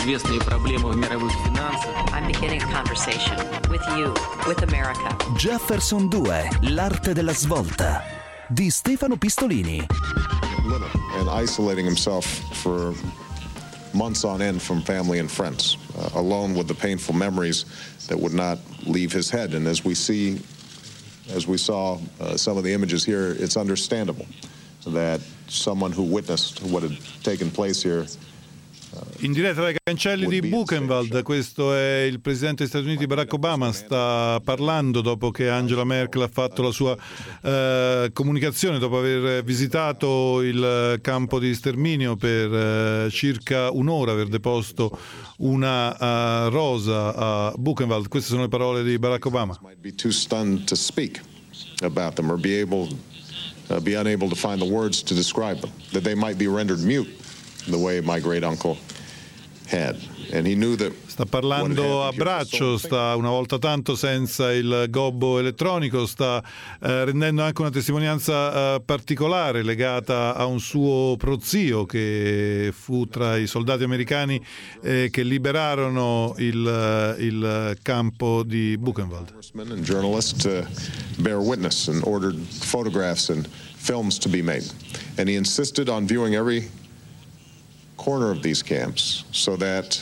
известные проблемы в мировых финансах. I'm beginning a conversation with you, with America. Jefferson 2, l'arte della svolta di Stefano Pistolini. And isolating himself for months on end from family and friends, alone with the painful memories that would not leave his head. And as we saw some of the images here, it's understandable that someone who witnessed what had taken place here. In diretta dai cancelli di Buchenwald, questo è il presidente degli Stati Uniti Barack Obama, sta parlando dopo che Angela Merkel ha fatto la sua comunicazione, dopo aver visitato il campo di sterminio per circa un'ora, aver deposto una rosa a Buchenwald. Queste sono le parole di Barack Obama. Be too stunned to speak about them or be unable to find the words to describe them, that they might be rendered mute the way my great uncle had. And he knew that. Sta parlando a braccio, sta una volta tanto senza il gobbo elettronico, sta rendendo anche una testimonianza particolare legata a un suo prozio che fu tra i soldati americani che liberarono il campo di Buchenwald. And journalists to bear witness and ordered photographs and films to be made. And he insisted on viewing every corner of these camps so that,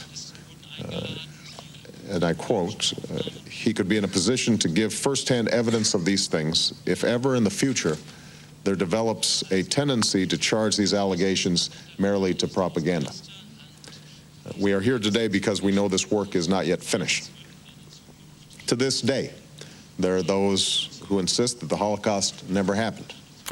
and I quote, he could be in a position to give firsthand evidence of these things if ever in the future there develops a tendency to charge these allegations merely to propaganda. We are here today because we know this work is not yet finished. To this day, there are those who insist that the Holocaust never happened.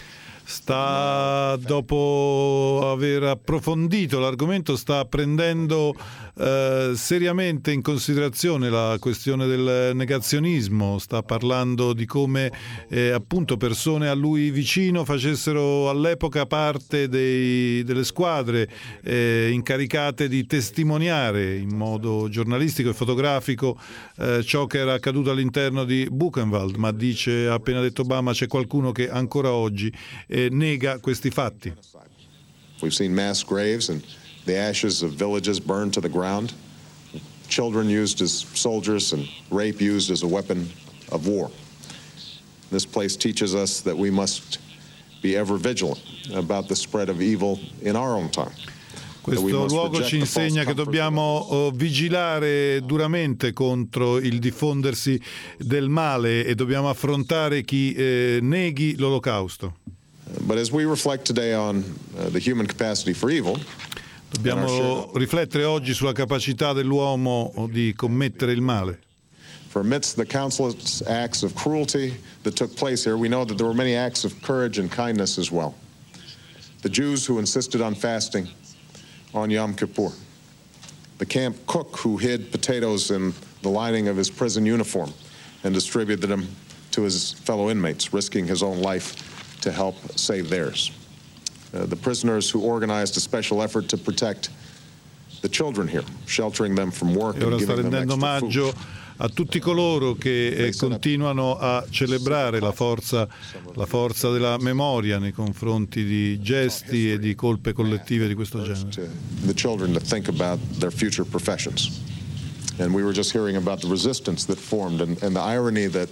Dopo aver approfondito l'argomento, sta prendendo seriamente in considerazione la questione del negazionismo, sta parlando di come appunto persone a lui vicino facessero all'epoca parte delle squadre incaricate di testimoniare in modo giornalistico e fotografico ciò che era accaduto all'interno di Buchenwald, ma dice, ha appena detto Obama, c'è qualcuno che ancora oggi nega questi fatti. We've seen mass graves and the ashes of villages burned to the ground, children used as soldiers and rape used as a weapon of war. This place teaches us that we must be ever vigilant about the spread of evil in our own time. Questo luogo ci insegna che dobbiamo vigilare duramente contro il diffondersi del male e dobbiamo affrontare chi neghi l'Olocausto. But as we reflect today on the human capacity for evil, dobbiamo riflettere oggi sulla capacità dell'uomo di commettere il male. For amidst the countless acts of cruelty that took place here, we know that there were many acts of courage and kindness as well. The Jews who insisted on fasting on Yom Kippur, the camp cook who hid potatoes in the lining of his prison uniform and distributed them to his fellow inmates, risking his own life to help save theirs. The prisoners who organized a special effort to protect the children here, sheltering them from work and giving them extra food. A tutti coloro che continuano a celebrare la forza della memoria nei confronti di gesti e di colpe collettive di questo genere. The children to think about their future professions. And we were just hearing about the resistance that formed and the irony that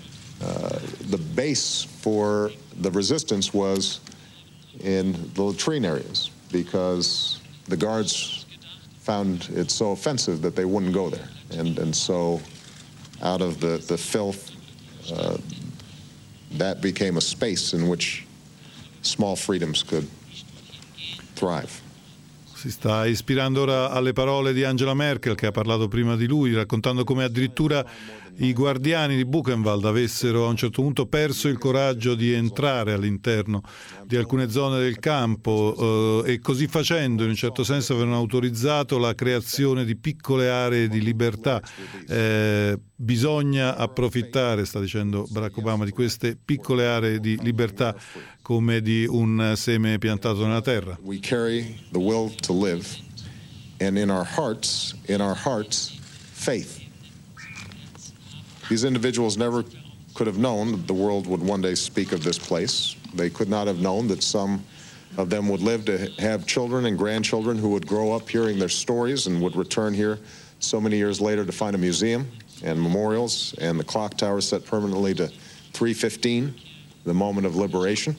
the base for the resistance was in the latrine areas because the guards found it so offensive that they wouldn't go there. And so out of the filth, that became a space in which small freedoms could thrive. Si sta ispirando ora alle parole di Angela Merkel, che ha parlato prima di lui, raccontando come addirittura i guardiani di Buchenwald avessero a un certo punto perso il coraggio di entrare all'interno di alcune zone del campo e così facendo in un certo senso avevano autorizzato la creazione di piccole aree di libertà. Bisogna approfittare, sta dicendo Barack Obama, di queste piccole aree di libertà come di un seme piantato nella terra. We carry the will to live and in our hearts, faith. These individuals never could have known that the world would one day speak of this place. They could not have known that some of them would live to have children and grandchildren who would grow up hearing their stories and would return here so many years later to find a museum and memorials and the clock tower set permanently to 3:15, the moment of liberation.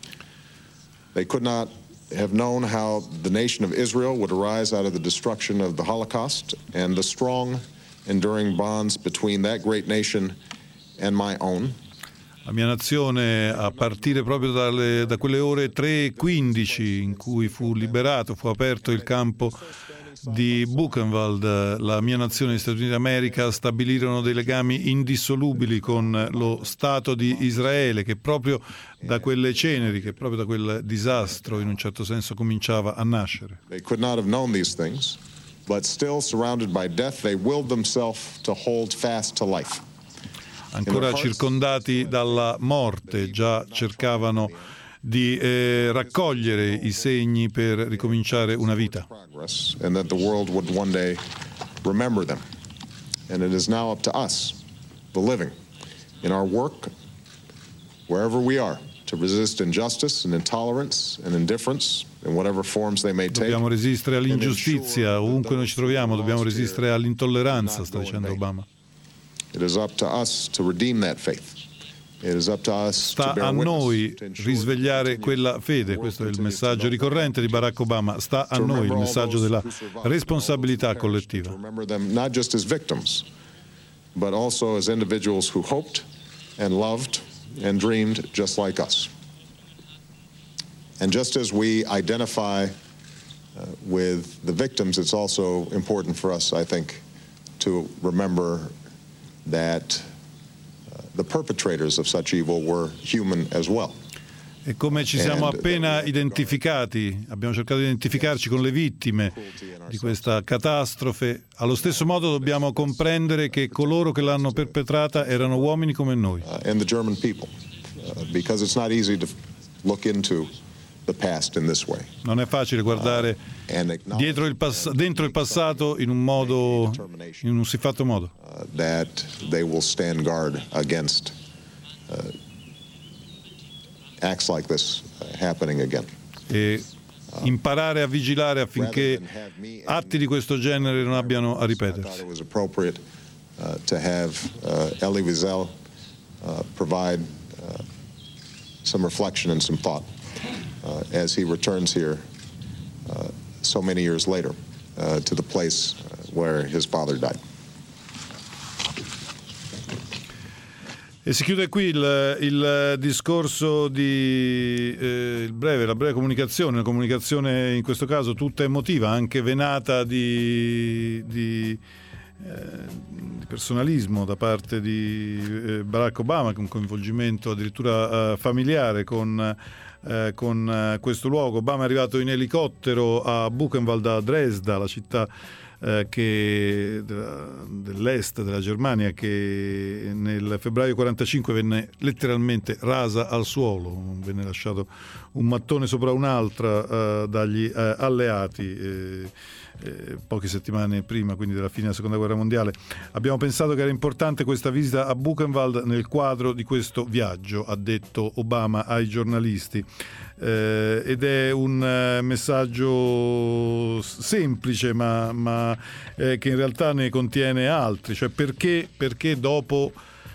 They could not have known how the nation of Israel would arise out of the destruction of the Holocaust and the strong, enduring bonds between that great nation and my own. La mia nazione, a partire proprio da quelle ore 3:15 in cui fu liberato, fu aperto il campo di Buchenwald, la mia nazione, gli Stati Uniti d'America, stabilirono dei legami indissolubili con lo Stato di Israele, che proprio da quelle ceneri, che proprio da quel disastro in un certo senso cominciava a nascere. They could not have known these things, but still surrounded by death, they willed themselves to hold fast to life. Ancora circondati dalla morte, già cercavano di raccogliere i segni per ricominciare una vita. And that the world would one day remember them. And it is now up to us, the living, in our work, wherever we are, to resist injustice and intolerance and indifference in whatever forms they may take. Dobbiamo resistere all'ingiustizia, ovunque noi ci troviamo, dobbiamo resistere all'intolleranza, sta dicendo Obama. It is up to us to redeem that faith. It is up to us Sta to bear a noi witness, risvegliare quella fede, questo è il messaggio ricorrente di Barack Obama, sta a noi il messaggio della responsabilità collettiva. Remember them not just as victims, but also as individuals who hoped and loved and dreamed just like us. And just as we identify with the victims, it's also important for us, I think, to remember that the perpetrators of such evil were human as well. E come ci siamo appena identificati, abbiamo cercato di identificarci con le vittime di questa catastrofe, allo stesso modo dobbiamo comprendere che coloro che l'hanno perpetrata erano uomini come noi. And the German people, because it's not easy to look into the past in this way. Non è facile guardare dentro il passato in un siffatto modo. That they will stand guard against acts like this happening again. E imparare a vigilare affinché atti di questo genere non abbiano a ripetersi. It was appropriate to have Elie Wiesel provide some reflection and some thought as he returns here so many years later to the place where his father died. E si chiude qui il discorso la breve comunicazione, una comunicazione in questo caso tutta emotiva, anche venata di personalismo da parte di Barack Obama, con coinvolgimento addirittura familiare con questo luogo. Obama è arrivato in elicottero a Buchenwald da Dresda, la città dell'est della Germania, che nel febbraio 45 venne letteralmente rasa al suolo, venne lasciato un mattone sopra un'altra dagli alleati poche settimane prima, quindi della fine della seconda guerra mondiale. Abbiamo pensato che era importante questa visita a Buchenwald nel quadro di questo viaggio, ha detto Obama ai giornalisti, ed è un messaggio semplice ma che in realtà ne contiene altri, cioè perché dopo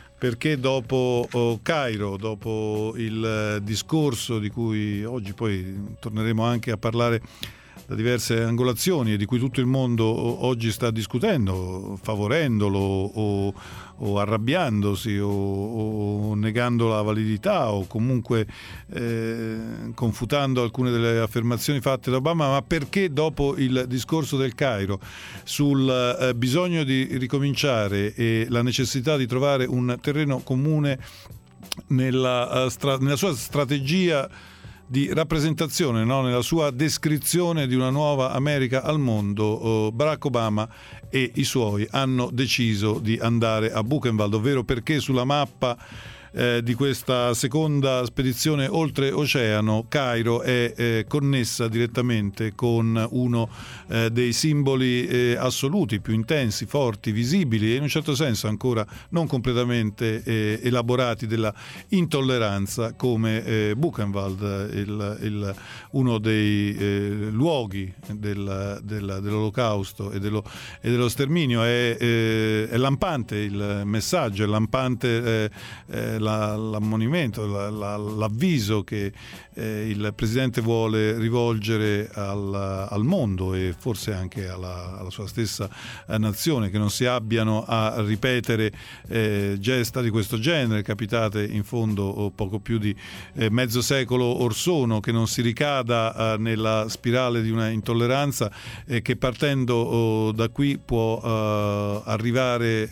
Cairo, dopo il discorso di cui oggi poi torneremo anche a parlare da diverse angolazioni e di cui tutto il mondo oggi sta discutendo, favorendolo o arrabbiandosi o negando la validità o comunque confutando alcune delle affermazioni fatte da Obama, ma perché dopo il discorso del Cairo sul bisogno di ricominciare e la necessità di trovare un terreno comune nella sua strategia di rappresentazione, no? Nella sua descrizione di una nuova America al mondo, Barack Obama e i suoi hanno deciso di andare a Buchenwald, ovvero perché sulla mappa di questa seconda spedizione oltreoceano, Cairo è connessa direttamente con uno dei simboli assoluti, più intensi, forti, visibili e in un certo senso ancora non completamente elaborati della intolleranza, come Buchenwald, uno dei luoghi dell'Olocausto e dello sterminio. È lampante il messaggio, è lampante l'ammonimento, l'avviso che il Presidente vuole rivolgere al mondo e forse anche alla sua stessa nazione, che non si abbiano a ripetere gesta di questo genere, capitate in fondo poco più di mezzo secolo or sono, che non si ricada nella spirale di una intolleranza che partendo da qui può arrivare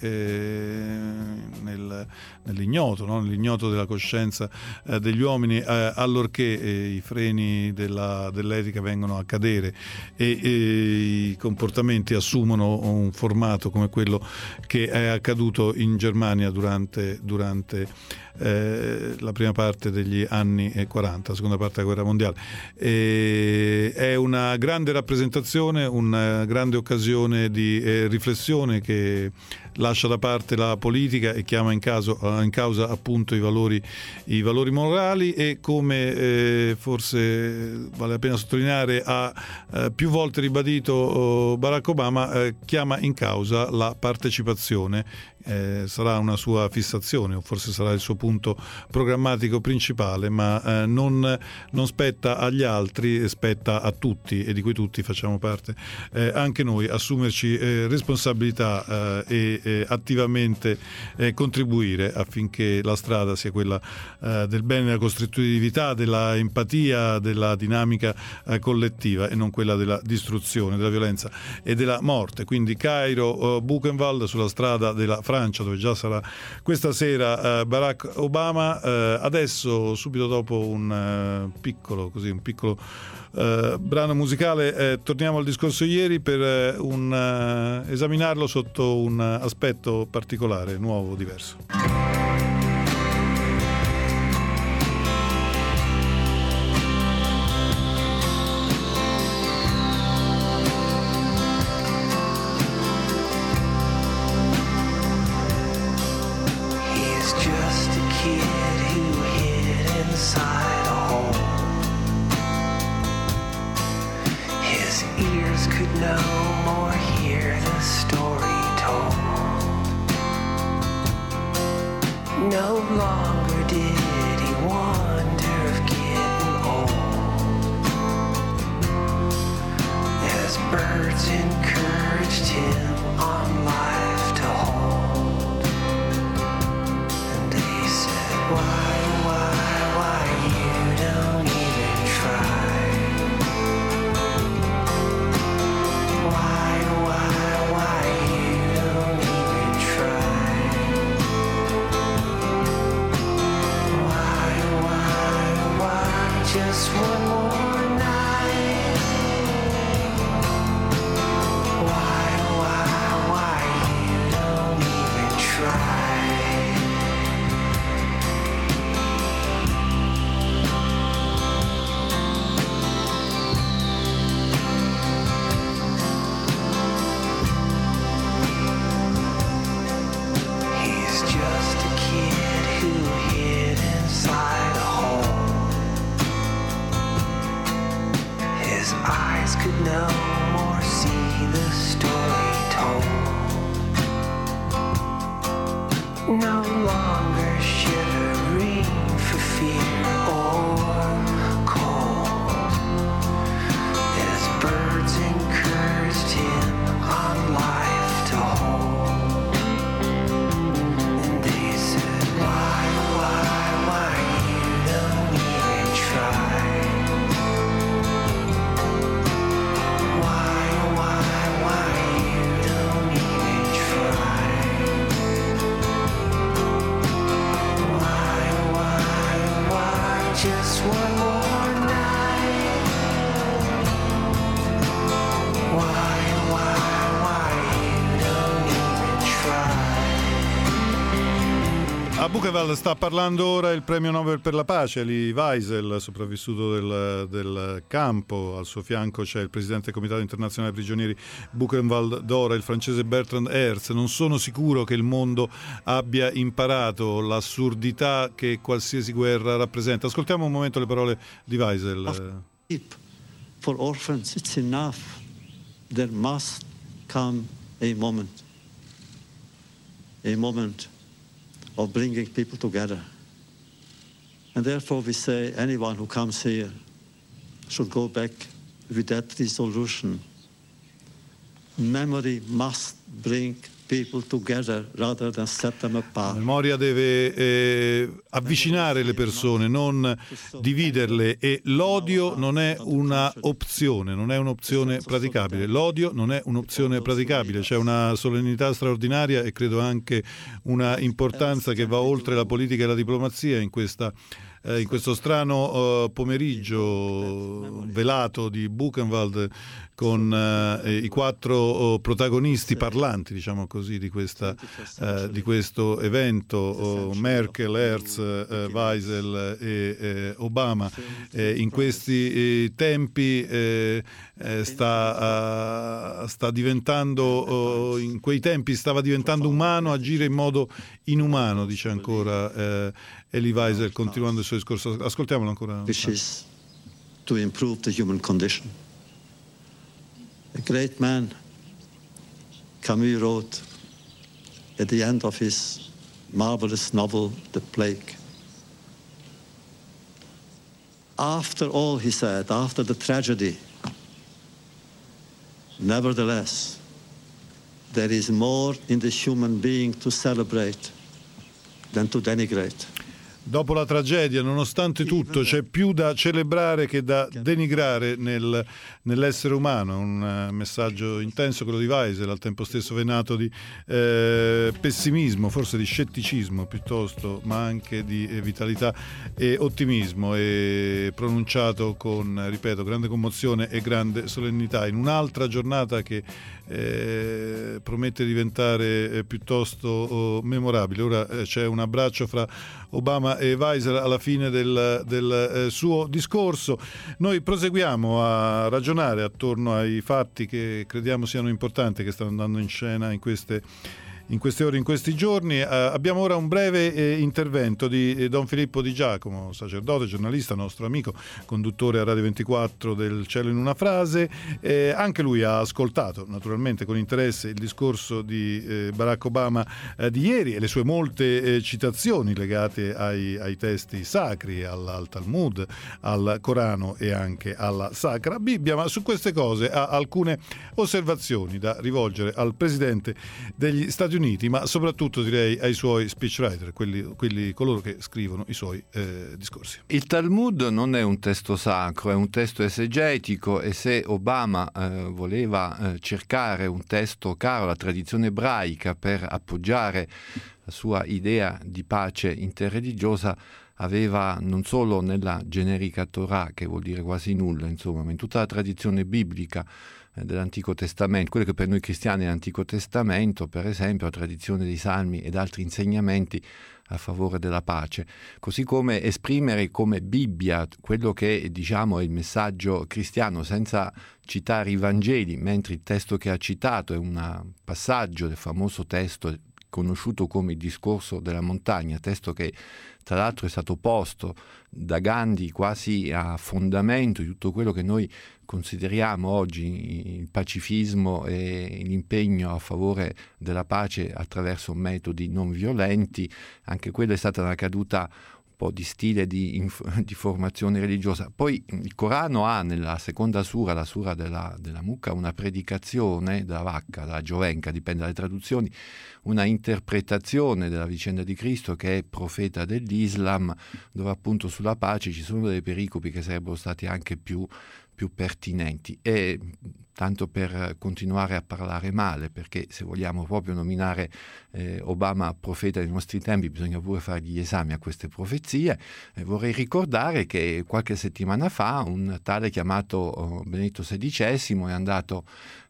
nell'ignoto, no? Nell'ignoto della coscienza degli uomini, allorché i freni dell'etica vengono a cadere e i comportamenti assumono un formato come quello che è accaduto in Germania durante la prima parte degli anni 40, la seconda parte della guerra mondiale. È una grande rappresentazione, una grande occasione di riflessione che lascia da parte la politica e chiama in causa appunto i valori morali, e come forse vale la pena sottolineare ha più volte ribadito Barack Obama, chiama in causa la partecipazione. Sarà una sua fissazione o forse sarà il suo punto programmatico principale, ma non spetta agli altri, spetta a tutti, e di cui tutti facciamo parte anche noi, assumerci responsabilità e attivamente contribuire affinché la strada sia quella del bene, della costruttività, della empatia, della dinamica collettiva, e non quella della distruzione, della violenza e della morte. Quindi Cairo, Buchenwald, sulla strada della Francia, dove già sarà questa sera Barack Obama. Adesso, subito dopo un piccolo brano musicale, torniamo al discorso ieri per esaminarlo sotto un aspetto particolare, nuovo, diverso. Buchenwald sta parlando ora il premio Nobel per la pace, Elie Wiesel, sopravvissuto del campo. Al suo fianco c'è il presidente del Comitato Internazionale Prigionieri Buchenwald d'Ora, il francese Bertrand Herz. Non sono sicuro che il mondo abbia imparato l'assurdità che qualsiasi guerra rappresenta. Ascoltiamo un momento le parole di Wiesel. For orphans, it's enough. There must come a moment of bringing people together. And therefore we say anyone who comes here should go back with that resolution. Memory must bring people together rather than set them apart. La memoria deve avvicinare le persone, non dividerle, e l'odio non è una opzione, non è un'opzione praticabile. L'odio non è un'opzione praticabile, c'è una solennità straordinaria e credo anche una importanza che va oltre la politica e la diplomazia in questo strano pomeriggio velato di Buchenwald, con i 4 protagonisti parlanti, diciamo così, di questo evento, Merkel, Herz, Wiesel e Obama. In questi tempi sta diventando, in quei tempi stava diventando umano agire in modo inumano, dice ancora Elie Wiesel, continuando il suo discorso. Ascoltiamolo ancora. Which is to improve the human condition. A great man, Camus, wrote at the end of his marvelous novel, The Plague. After all, he said, after the tragedy, nevertheless, there is more in the human being to celebrate than to denigrate. Dopo la tragedia, nonostante tutto, c'è più da celebrare che da denigrare nell'essere umano. Un messaggio intenso, quello di Wiesel, al tempo stesso venato di pessimismo, forse di scetticismo piuttosto, ma anche di vitalità e ottimismo, e pronunciato con, ripeto, grande commozione e grande solennità, in un'altra giornata che promette di diventare piuttosto memorabile. Ora c'è un abbraccio fra Obama e Wiesel alla fine del suo discorso. Noi proseguiamo a ragionare attorno ai fatti che crediamo siano importanti, che stanno andando in scena in queste ore, in questi giorni. Abbiamo ora un breve intervento di Don Filippo Di Giacomo, sacerdote, giornalista, nostro amico, conduttore a Radio 24 del Cielo in una frase. Anche lui ha ascoltato naturalmente con interesse il discorso di Barack Obama di ieri e le sue molte citazioni legate ai testi sacri, al Talmud, al Corano e anche alla Sacra Bibbia. Ma su queste cose ha alcune osservazioni da rivolgere al Presidente degli Stati Uniti, ma soprattutto direi ai suoi speechwriter, coloro che scrivono i suoi discorsi. Il Talmud non è un testo sacro, è un testo esegetico, e se Obama voleva cercare un testo caro alla tradizione ebraica per appoggiare la sua idea di pace interreligiosa, aveva non solo nella generica Torah, che vuol dire quasi nulla, insomma, ma in tutta la tradizione biblica dell'Antico Testamento, quello che per noi cristiani è l'Antico Testamento, per esempio la tradizione dei Salmi ed altri insegnamenti a favore della pace, così come esprimere come Bibbia quello che diciamo è il messaggio cristiano senza citare i Vangeli, mentre il testo che ha citato è un passaggio del famoso testo conosciuto come il discorso della montagna, testo che tra l'altro è stato posto da Gandhi quasi a fondamento di tutto quello che noi consideriamo oggi il pacifismo e l'impegno a favore della pace attraverso metodi non violenti. Anche quella è stata una caduta po' di stile di formazione religiosa. Poi il Corano ha nella seconda sura, la sura della mucca, una predicazione della vacca, della giovenca, dipende dalle traduzioni, una interpretazione della vicenda di Cristo che è profeta dell'Islam, dove appunto sulla pace ci sono dei pericopi che sarebbero stati anche più pertinenti. E tanto per continuare a parlare male, perché se vogliamo proprio nominare Obama profeta dei nostri tempi bisogna pure fare gli esami a queste profezie. Vorrei ricordare che qualche settimana fa un tale chiamato Benedetto XVI è andato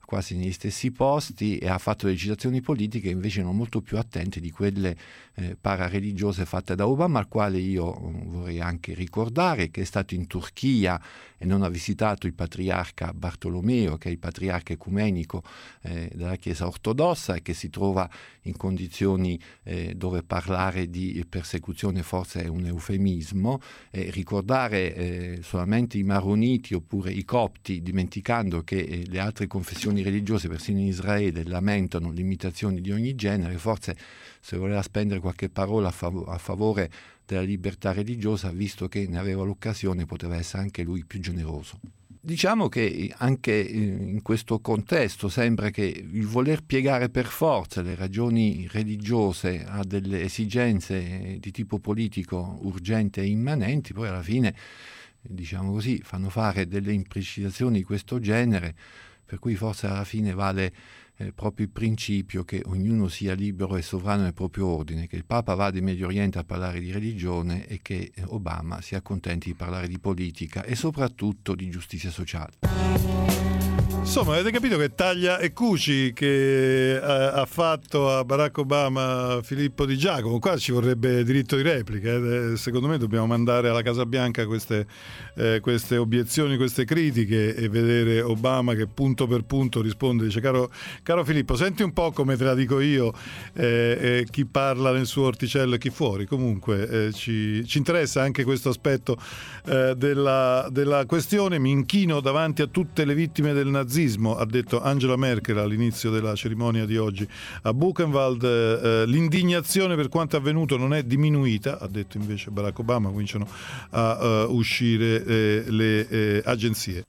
quasi negli stessi posti, e ha fatto delle citazioni politiche invece non molto più attente di quelle parareligiose fatte da Obama, al quale io vorrei anche ricordare che è stato in Turchia e non ha visitato il patriarca Bartolomeo, che è il patriarca ecumenico della Chiesa ortodossa, e che si trova in condizioni dove parlare di persecuzione forse è un eufemismo. Ricordare solamente i maroniti oppure i copti, dimenticando che le altre confessioni religiose, persino in Israele, lamentano limitazioni di ogni genere. Forse, se voleva spendere qualche parola a favore della libertà religiosa, visto che ne aveva l'occasione, poteva essere anche lui più generoso. Diciamo che anche in questo contesto sembra che il voler piegare per forza le ragioni religiose a delle esigenze di tipo politico urgente e immanenti, poi alla fine, diciamo così, fanno fare delle imprecisazioni di questo genere, per cui forse alla fine vale proprio il principio che ognuno sia libero e sovrano nel proprio ordine, che il Papa vada in Medio Oriente a parlare di religione e che Obama si accontenti di parlare di politica e soprattutto di giustizia sociale. Insomma, avete capito che taglia e cuci che ha fatto a Barack Obama Filippo Di Giacomo? Qua ci vorrebbe diritto di replica. Secondo me dobbiamo mandare alla Casa Bianca queste obiezioni, queste critiche, e vedere Obama che punto per punto risponde. Dice: caro Filippo, senti un po' come te la dico io, chi parla nel suo orticello e chi fuori. Comunque ci interessa anche questo aspetto della questione. Mi inchino davanti a tutte le vittime del nazismo, ha detto Angela Merkel all'inizio della cerimonia di oggi a Buchenwald. L'indignazione per quanto avvenuto non è diminuita, ha detto invece Barack Obama. Cominciano a uscire le agenzie.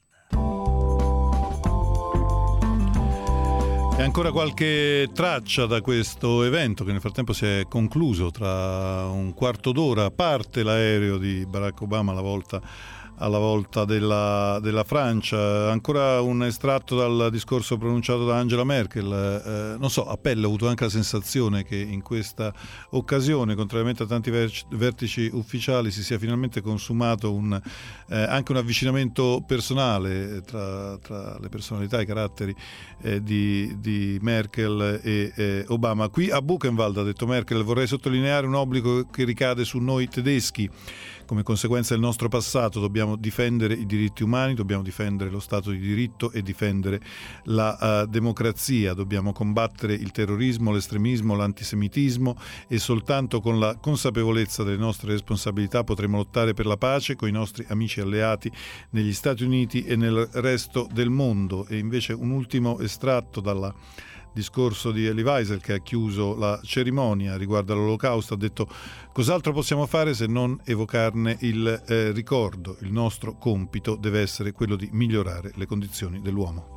E ancora qualche traccia da questo evento, che nel frattempo si è concluso. Tra un quarto d'ora parte l'aereo di Barack Obama alla volta della Francia. Ancora un estratto dal discorso pronunciato da Angela Merkel. Non so, a pelle ho avuto anche la sensazione che in questa occasione, contrariamente a tanti vertici ufficiali, si sia finalmente consumato anche un avvicinamento personale tra le personalità e i caratteri di Merkel e Obama. Qui a Buchenwald, ha detto Merkel, vorrei sottolineare un obbligo che ricade su noi tedeschi. Come conseguenza del nostro passato dobbiamo difendere i diritti umani, dobbiamo difendere lo Stato di diritto e difendere la democrazia, dobbiamo combattere il terrorismo, l'estremismo, l'antisemitismo, e soltanto con la consapevolezza delle nostre responsabilità potremo lottare per la pace con i nostri amici alleati negli Stati Uniti e nel resto del mondo. E invece un ultimo estratto dal discorso di Elie Wiesel, che ha chiuso la cerimonia riguardo all'Olocausto. Ha detto: cos'altro possiamo fare se non evocarne il ricordo? Il nostro compito deve essere quello di migliorare le condizioni dell'uomo.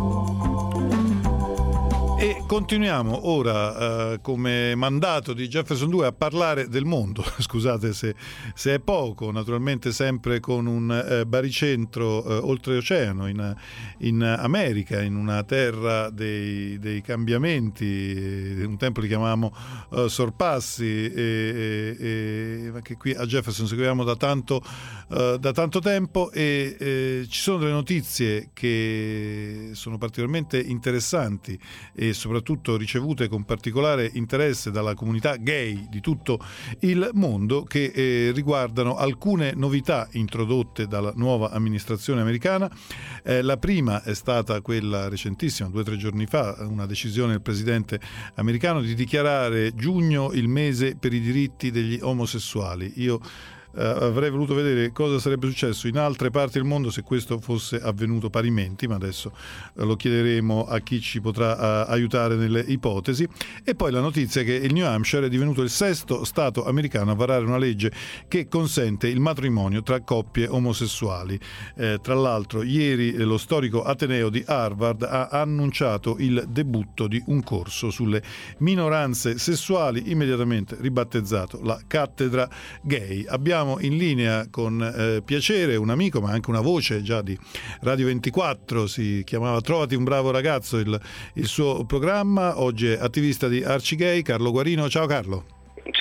E continuiamo ora, come mandato di Jefferson 2, a parlare del mondo. Scusate se è poco, naturalmente sempre con un baricentro oltreoceano in America, in una terra dei cambiamenti. Un tempo li chiamavamo sorpassi, ma che qui a Jefferson seguiamo da tanto tempo, e ci sono delle notizie che sono particolarmente interessanti e soprattutto ricevute con particolare interesse dalla comunità gay di tutto il mondo, che riguardano alcune novità introdotte dalla nuova amministrazione americana. La prima è stata quella recentissima, 2 o 3 giorni fa, una decisione del presidente americano di dichiarare giugno il mese per i diritti degli omosessuali. Io avrei voluto vedere cosa sarebbe successo in altre parti del mondo se questo fosse avvenuto parimenti, ma adesso lo chiederemo a chi ci potrà aiutare nelle ipotesi. E poi la notizia che il New Hampshire è divenuto il 6º stato americano a varare una legge che consente il matrimonio tra coppie omosessuali. Tra l'altro ieri lo storico ateneo di Harvard ha annunciato il debutto di un corso sulle minoranze sessuali, immediatamente ribattezzato la Cattedra Gay. Abbiamo in linea con piacere un amico, ma anche una voce già di Radio 24, si chiamava Trovati un bravo ragazzo il suo programma. Oggi è attivista di Arcigay, Carlo Guarino. Ciao Carlo. Ciao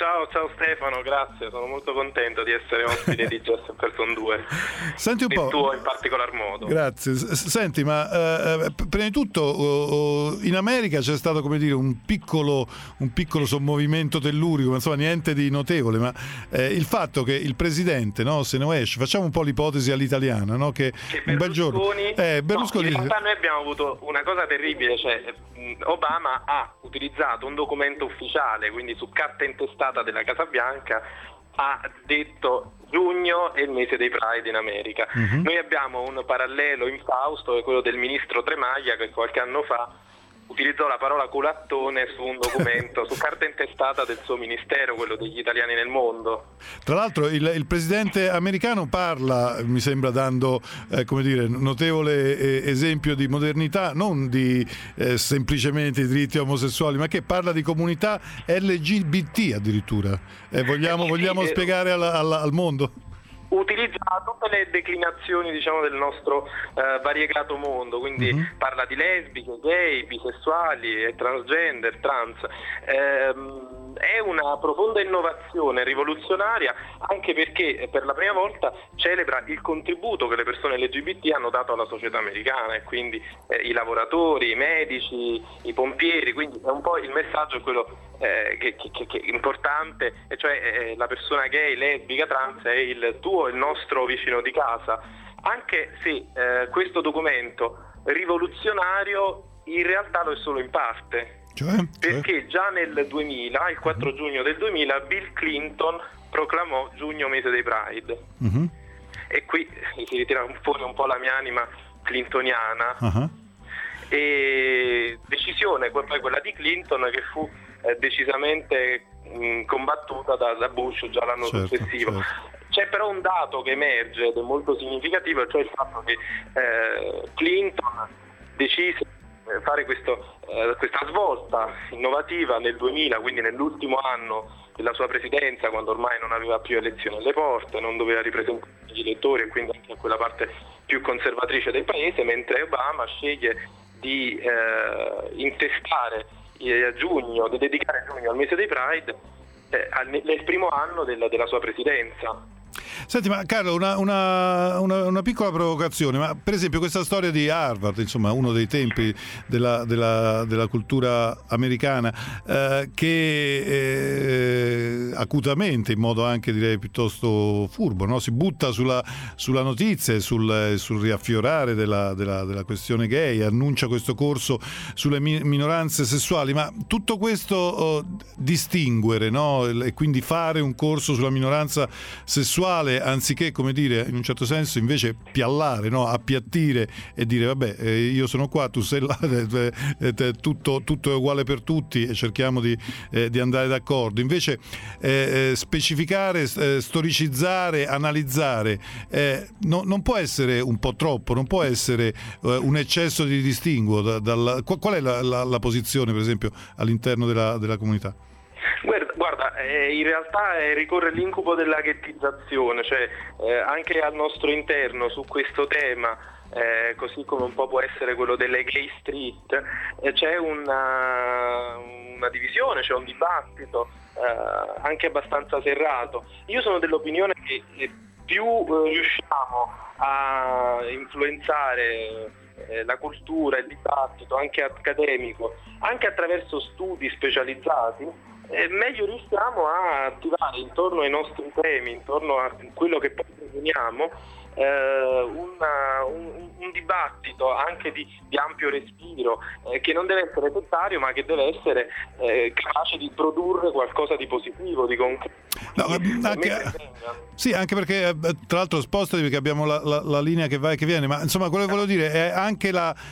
Ciao Stefano, grazie, sono molto contento di essere ospite di Just Person 2. Senti un po'. Il tuo in particolar modo. Grazie. Senti, ma prima di tutto in America c'è stato, come dire, un piccolo sommovimento tellurico, insomma niente di notevole, ma il fatto che il presidente, no, se ne esce, facciamo un po' l'ipotesi all'italiana, no, che un bel giorno Berlusconi in realtà noi abbiamo avuto una cosa terribile, cioè Obama ha utilizzato un documento ufficiale, quindi su carta intestata della Casa Bianca, ha detto giugno è il mese dei Pride in America. Noi abbiamo un parallelo infausto, che è quello del ministro Tremaglia, che qualche anno fa utilizzò la parola culattone su un documento, su carta intestata del suo ministero, quello degli italiani nel mondo. Tra l'altro il presidente americano parla, mi sembra, dando come dire, notevole esempio di modernità, non di semplicemente i diritti omosessuali, ma che parla di comunità LGBT addirittura. Vogliamo spiegare al mondo? Utilizza tutte le declinazioni, diciamo, del nostro variegato mondo, quindi parla di lesbiche, gay, bisessuali, e transgender, trans. È una profonda innovazione rivoluzionaria, anche perché per la prima volta celebra il contributo che le persone LGBT hanno dato alla società americana, e quindi i lavoratori, i medici, i pompieri, quindi è un po' il messaggio è quello che è importante, e cioè la persona gay, lesbica, trans è il nostro vicino di casa, anche se questo documento rivoluzionario in realtà lo è solo in parte. Perché già nel 2000, il 4 giugno del 2000, Bill Clinton proclamò giugno mese dei Pride. E qui si ritira fuori un po' la mia anima clintoniana. E decisione poi quella di Clinton, che fu decisamente combattuta da Bush già l'anno successivo. C'è però un dato che emerge ed è molto significativo, cioè il fatto che Clinton decise fare questa svolta innovativa nel 2000, quindi nell'ultimo anno della sua presidenza, quando ormai non aveva più elezioni alle porte, non doveva ripresentare gli elettori e quindi anche quella parte più conservatrice del paese, mentre Obama sceglie di intestare a giugno, di dedicare giugno al mese dei Pride nel primo anno della sua presidenza. Senti, ma Carlo, una piccola provocazione, ma per esempio questa storia di Harvard, insomma uno dei templi della cultura americana, che acutamente, in modo anche direi piuttosto furbo, no? Si butta sulla notizia e sul riaffiorare della questione gay, annuncia questo corso sulle minoranze sessuali, ma tutto questo distinguere, no? E quindi fare un corso sulla minoranza sessuale anziché, come dire, in un certo senso invece piallare, no? Appiattire e dire vabbè, io sono qua, tu sei là, tutto è uguale per tutti e cerchiamo di andare d'accordo. Invece specificare, storicizzare, analizzare non può essere un po' troppo, non può essere un eccesso di distinguo. Qual è la posizione, per esempio, all'interno della comunità? Guarda, in realtà ricorre l'incubo della ghettizzazione, cioè anche al nostro interno su questo tema, così come un po' può essere quello delle gay street, c'è una divisione, c'è un dibattito anche abbastanza serrato. Io sono dell'opinione che più riusciamo a influenzare la cultura, il dibattito anche accademico, anche attraverso studi specializzati, meglio riusciamo a attivare intorno ai nostri temi, intorno a quello che poi proponiamo, un dibattito anche di ampio respiro, che non deve essere settario, ma che deve essere capace di produrre qualcosa di positivo, di concreto. No, anche perché tra l'altro spostati, perché abbiamo la linea che va e che viene, ma insomma quello che volevo dire è anche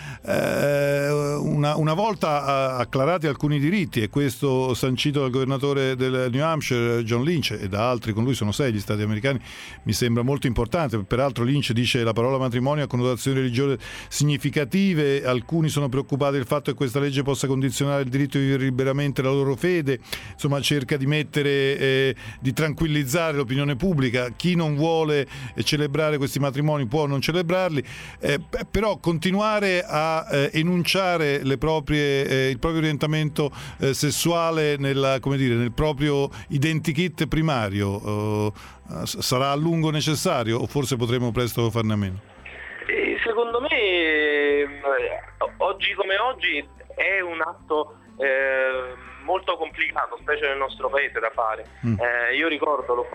una volta acclarati alcuni diritti, e questo sancito dal governatore del New Hampshire John Lynch e da altri con lui, sono 6 gli stati americani, mi sembra molto importante. Peraltro Lynch dice la parola matrimonio ha connotazioni religiose significative, alcuni sono preoccupati del fatto che questa legge possa condizionare il diritto di vivere liberamente la loro fede, insomma cerca di mettere di tranquillizzare l'opinione pubblica. Chi non vuole celebrare questi matrimoni può non celebrarli, però continuare a enunciare il proprio orientamento sessuale nel proprio identikit primario sarà a lungo necessario, o forse potremo presto farne a meno? Secondo me oggi come oggi è un atto molto complicato, specie nel nostro paese, da fare. Io ricordo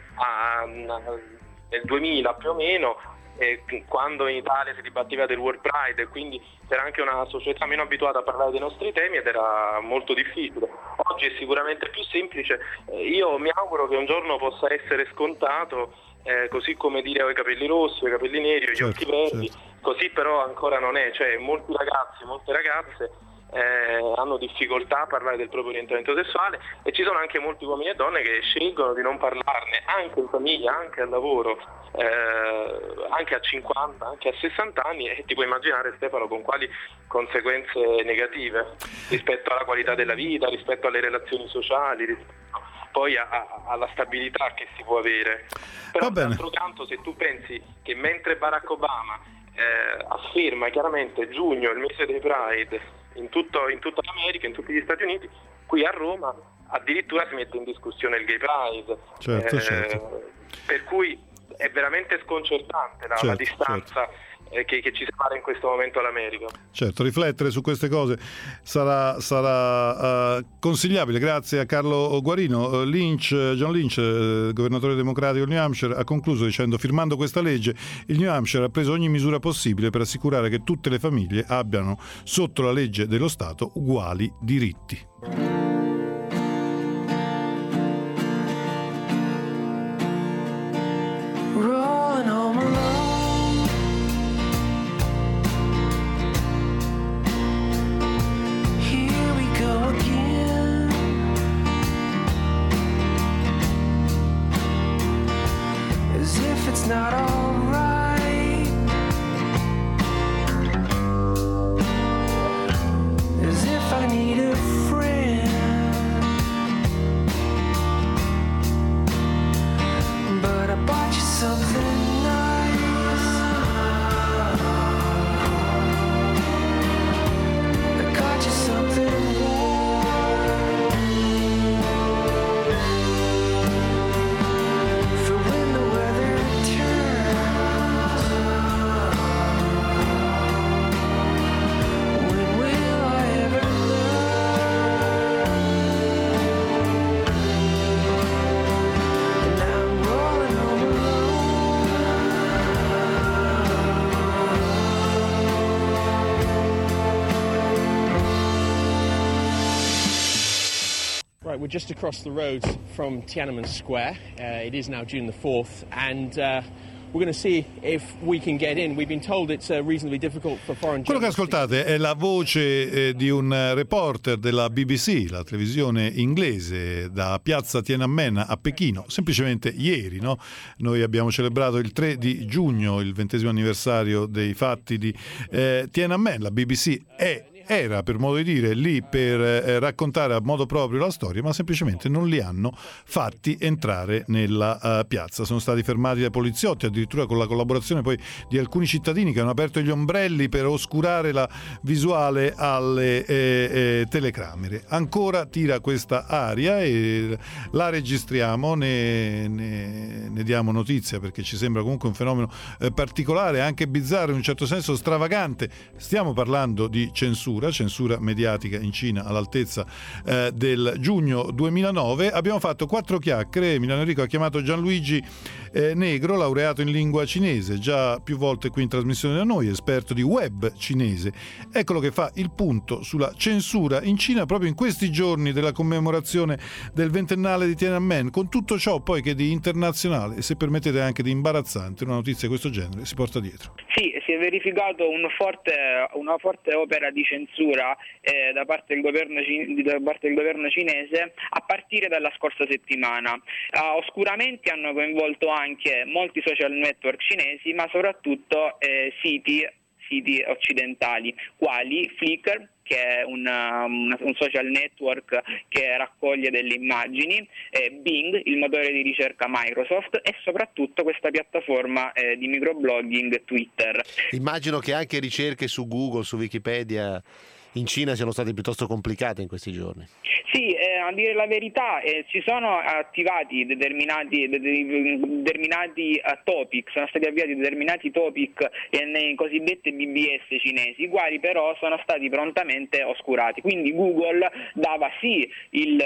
nel 2000 più o meno, quando in Italia si dibatteva del World Pride, e quindi c'era anche una società meno abituata a parlare dei nostri temi ed era molto difficile. Oggi è sicuramente più semplice. Io mi auguro che un giorno possa essere scontato, così come dire ho i capelli rossi, ho i capelli neri, ho gli occhi verdi, così però ancora non è. Cioè molti ragazzi, molte ragazze hanno difficoltà a parlare del proprio orientamento sessuale, e ci sono anche molti uomini e donne che scelgono di non parlarne, anche in famiglia, anche al lavoro, anche a 50, anche a 60 anni, e ti puoi immaginare, Stefano, con quali conseguenze negative rispetto alla qualità della vita, rispetto alle relazioni sociali, rispetto poi alla stabilità che si può avere. Però d'altro canto, se tu pensi che mentre Barack Obama afferma chiaramente giugno, il mese dei Pride, in tutta l'America, in tutti gli Stati Uniti, qui a Roma addirittura si mette in discussione il Gay Pride. Certo. Per cui è veramente sconcertante la distanza che ci separa in questo momento all'America. Certo, riflettere su queste cose sarà consigliabile. Grazie a Carlo Guarino. John Lynch, governatore democratico del New Hampshire, ha concluso dicendo: firmando questa legge il New Hampshire ha preso ogni misura possibile per assicurare che tutte le famiglie abbiano sotto la legge dello Stato uguali diritti. Not alright, as if I need a friend, but I bought you something nice. I got you something warm for when the weather Right, we're just across the road from Tiananmen Square. It is now June the 4th, and we're going to see if we can get in. We've been told it's reasonably difficult for foreign journalists. Quello che ascoltate è la voce di un reporter della BBC, la televisione inglese, da piazza Tiananmen a Pechino, semplicemente ieri, no? Noi abbiamo celebrato il 3 giugno, il 20° anniversario dei fatti di Tiananmen. La BBC era, per modo di dire, lì per raccontare a modo proprio la storia, ma semplicemente non li hanno fatti entrare nella piazza. Sono stati fermati dai poliziotti, addirittura con la collaborazione poi di alcuni cittadini che hanno aperto gli ombrelli per oscurare la visuale alle telecamere. Ancora tira questa aria e la registriamo, ne diamo notizia, perché ci sembra comunque un fenomeno particolare, anche bizzarro, in un certo senso stravagante. Stiamo parlando di censura mediatica in Cina all'altezza del giugno 2009. Abbiamo fatto 4 chiacchiere. Milano Enrico ha chiamato Gianluigi Negro, laureato in lingua cinese, già più volte qui in trasmissione da noi, esperto di web cinese. Eccolo che fa il punto sulla censura in Cina proprio in questi giorni della commemorazione del 20ennale di Tiananmen, con tutto ciò poi che di internazionale e, se permettete, anche di imbarazzante una notizia di questo genere si porta dietro. Sì, si è verificato una forte opera di censura da parte del governo cinese a partire dalla scorsa settimana. Oscuramenti hanno coinvolto anche molti social network cinesi, ma soprattutto siti siti occidentali, quali Flickr, che è un social network che raccoglie delle immagini, Bing, il motore di ricerca Microsoft, e soprattutto questa piattaforma di microblogging Twitter. Immagino che anche ricerche su Google, su Wikipedia in Cina siano state piuttosto complicate in questi giorni. Sì, a dire la verità, ci sono attivati determinati topic, sono stati avviati determinati topic nei cosiddetti BBS cinesi, i quali però sono stati prontamente oscurati. Quindi Google dava sì il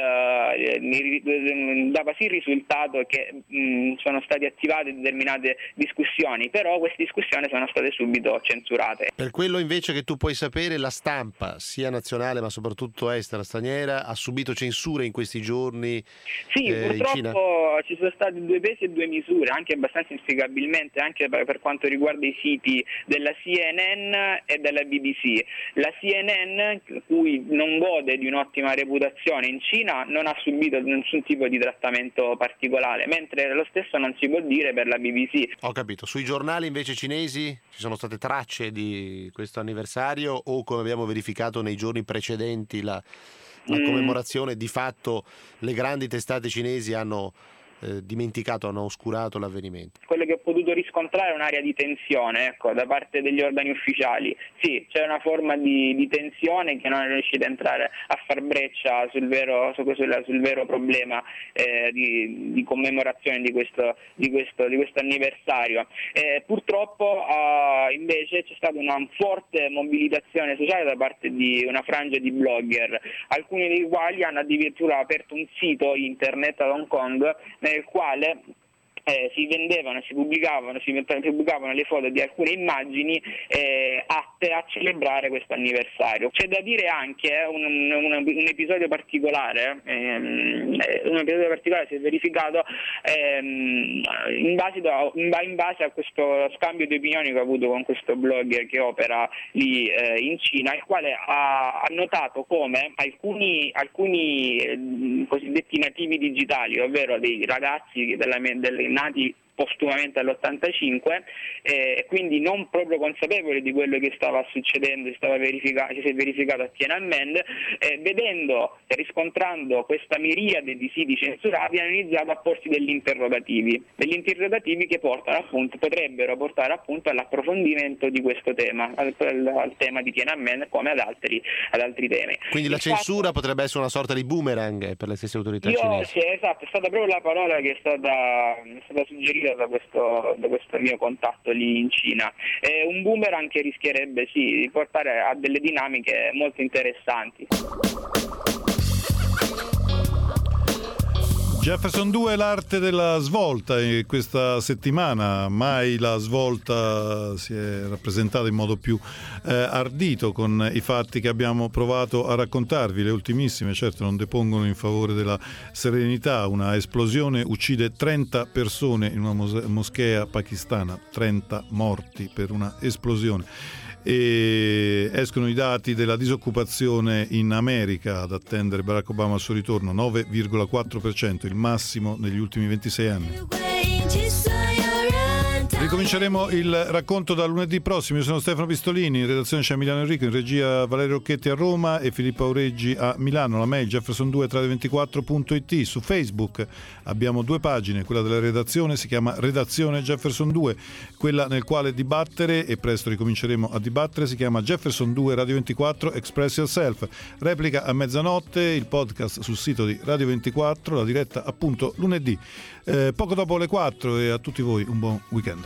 risultato che sono state attivate determinate discussioni, però queste discussioni sono state subito censurate. Per quello invece che tu puoi sapere, la stampa, sia nazionale ma soprattutto estera, straniera, ha subito censure in questi giorni? Sì, purtroppo in Cina? Ci sono stati due pesi e due misure, anche abbastanza inspiegabilmente, anche per quanto riguarda i siti della CNN e della BBC. La CNN, cui non gode di un'ottima reputazione in Cina, non ha subito nessun tipo di trattamento particolare, mentre lo stesso non si può dire per la BBC. Ho capito. Sui giornali invece cinesi ci sono state tracce di questo anniversario, o come abbiamo verificato nei giorni precedenti la commemorazione, di fatto le grandi testate cinesi hanno dimenticato, hanno oscurato l'avvenimento? Quello che ho potuto riscontrare è un'area di tensione, da parte degli organi ufficiali. Sì, c'è una forma di tensione che non è riuscita a entrare a far breccia sul vero problema di commemorazione di questo anniversario. Purtroppo invece c'è stata una forte mobilitazione sociale da parte di una frangia di blogger, alcuni dei quali hanno addirittura aperto un sito internet ad Hong Kong nel quale si vendevano, si pubblicavano le foto di alcune immagini atte a celebrare questo anniversario. C'è da dire anche un episodio particolare si è verificato in base a questo scambio di opinioni che ho avuto con questo blogger che opera lì in Cina, il quale ha notato come alcuni cosiddetti nativi digitali, ovvero dei ragazzi nati postumamente all'85, quindi non proprio consapevoli di quello che stava succedendo, si è verificato a Tiananmen, vedendo e riscontrando questa miriade di siti censurati, hanno iniziato a porsi degli interrogativi che potrebbero portare appunto all'approfondimento di questo tema, al tema di Tiananmen come ad altri temi. Quindi la censura potrebbe essere una sorta di boomerang per le stesse autorità cinesi? Sì, esatto, è stata proprio la parola che è stata suggerita da questo mio contatto lì in Cina. È un boomerang che rischierebbe di portare a delle dinamiche molto interessanti. Jefferson 2, l'arte della svolta. E questa settimana mai la svolta si è rappresentata in modo più ardito, con i fatti che abbiamo provato a raccontarvi. Le ultimissime certo non depongono in favore della serenità. Una esplosione uccide 30 persone in una moschea pakistana, 30 morti per una esplosione. E escono i dati della disoccupazione in America, ad attendere Barack Obama al suo ritorno, 9,4%, il massimo negli ultimi 26 anni. Ricominceremo il racconto da lunedì prossimo. Io sono Stefano Pistolini, in redazione c'è Emiliano Enrico, in regia Valerio Rocchetti a Roma e Filippo Aureggi a Milano. La mail jefferson2radio24.it. Su Facebook abbiamo due pagine, quella della redazione si chiama Redazione Jefferson 2, quella nel quale dibattere, e presto ricominceremo a dibattere, si chiama Jefferson 2 Radio 24 Express Yourself. Replica a mezzanotte, il podcast sul sito di Radio 24, la diretta appunto lunedì poco dopo le 4, e a tutti voi un buon weekend.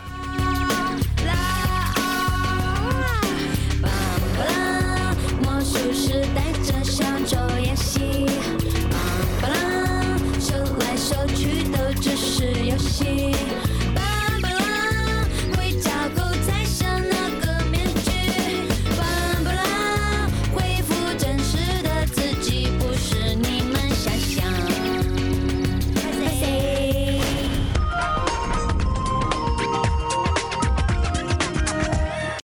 手来手去都只是游戏。